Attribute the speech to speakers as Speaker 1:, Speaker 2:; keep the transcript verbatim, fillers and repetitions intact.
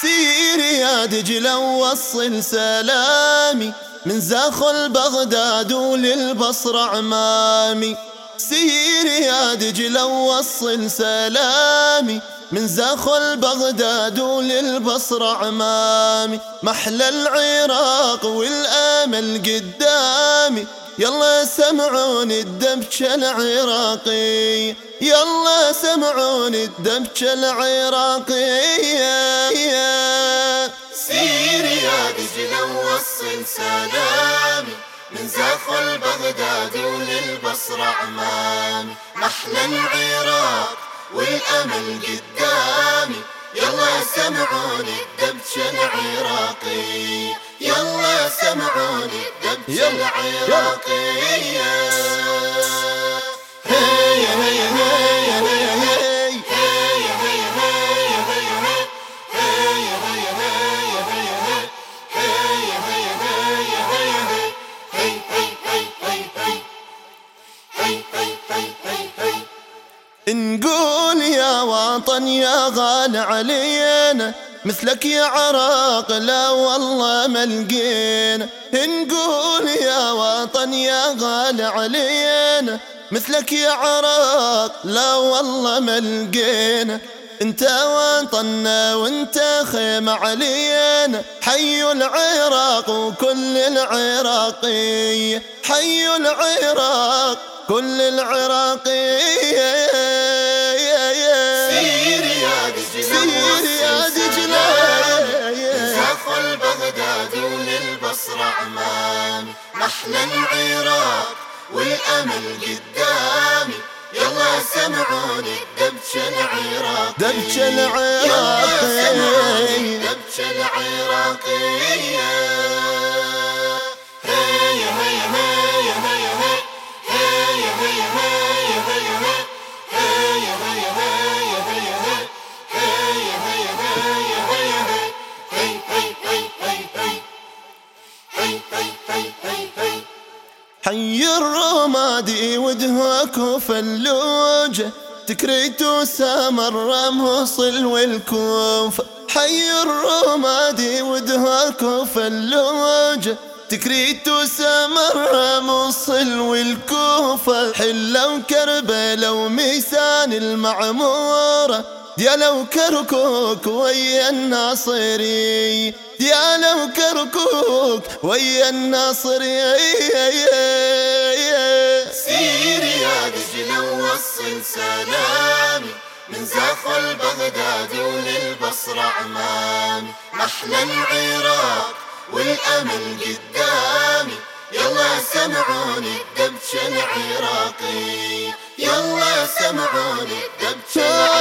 Speaker 1: سيري يا دجلة ووصل سلامي من زاخل بغداد وللبصرة عمامي. سيري يا دجلة ووصل سلامي من زاخل بغداد وللبصرة عمامي. محلى العراق والامل قدامي، يلا سمعوني الدبشة العراقية، يلا سمعوني الدبشة العراقية.
Speaker 2: سيري يا دجلة ووصل سلامي من زاخل بغداد وللبصرة عمامي. محلى العراق والأمل قدامي، يلا سمعوني الدبشة العراقية، يلا سمعوني الدبشة العراقية.
Speaker 1: هيا هيا هيا هيا نقول يا وطن يا غالي علينا، مثلك يا عراق لا والله ما لقينا. نقول يا وطن يا غالي علينا، مثلك يا عراق لا والله ما لقينا. انت وطننا وانت خيمة علينا، حي العراق وكل العراقية، حي العراق كل العراقية.
Speaker 2: سيري يا دجلة من زاخل بغداد وللبصرة عمامي. محلى العراق والأمل قدامي، يلا سمعوني الدبشة العراقية،
Speaker 1: دبشة العراقية،
Speaker 2: يلا سمعوني الدبشة العراقية. هيا هيا هيا هيا هيا هيا هيا هيا هيا هيا هيا هيا هيا هيا هيا هيا هي هي هي هي هي هي هي هي.
Speaker 1: حي الرمادي ودهوك وفلوجه، تكريت وسامر موصل والكوفة. حي الرمادي ودهوك وفلوجه، تكريت وسامر موصل والكوفة. حلة وكربلة وميسان المعمورة، ديالة وكركوك ويا الناصري، ديالة وكركوك ويا الناصري.
Speaker 2: سيري يا دجلة ووصل سلامي من زاخل بغداد وللبصرة عمامي. محلى العراق والأمل قدامي، يلا سمعوني الدبشة العراقية، يلا سمعوني الدبشة العراقية.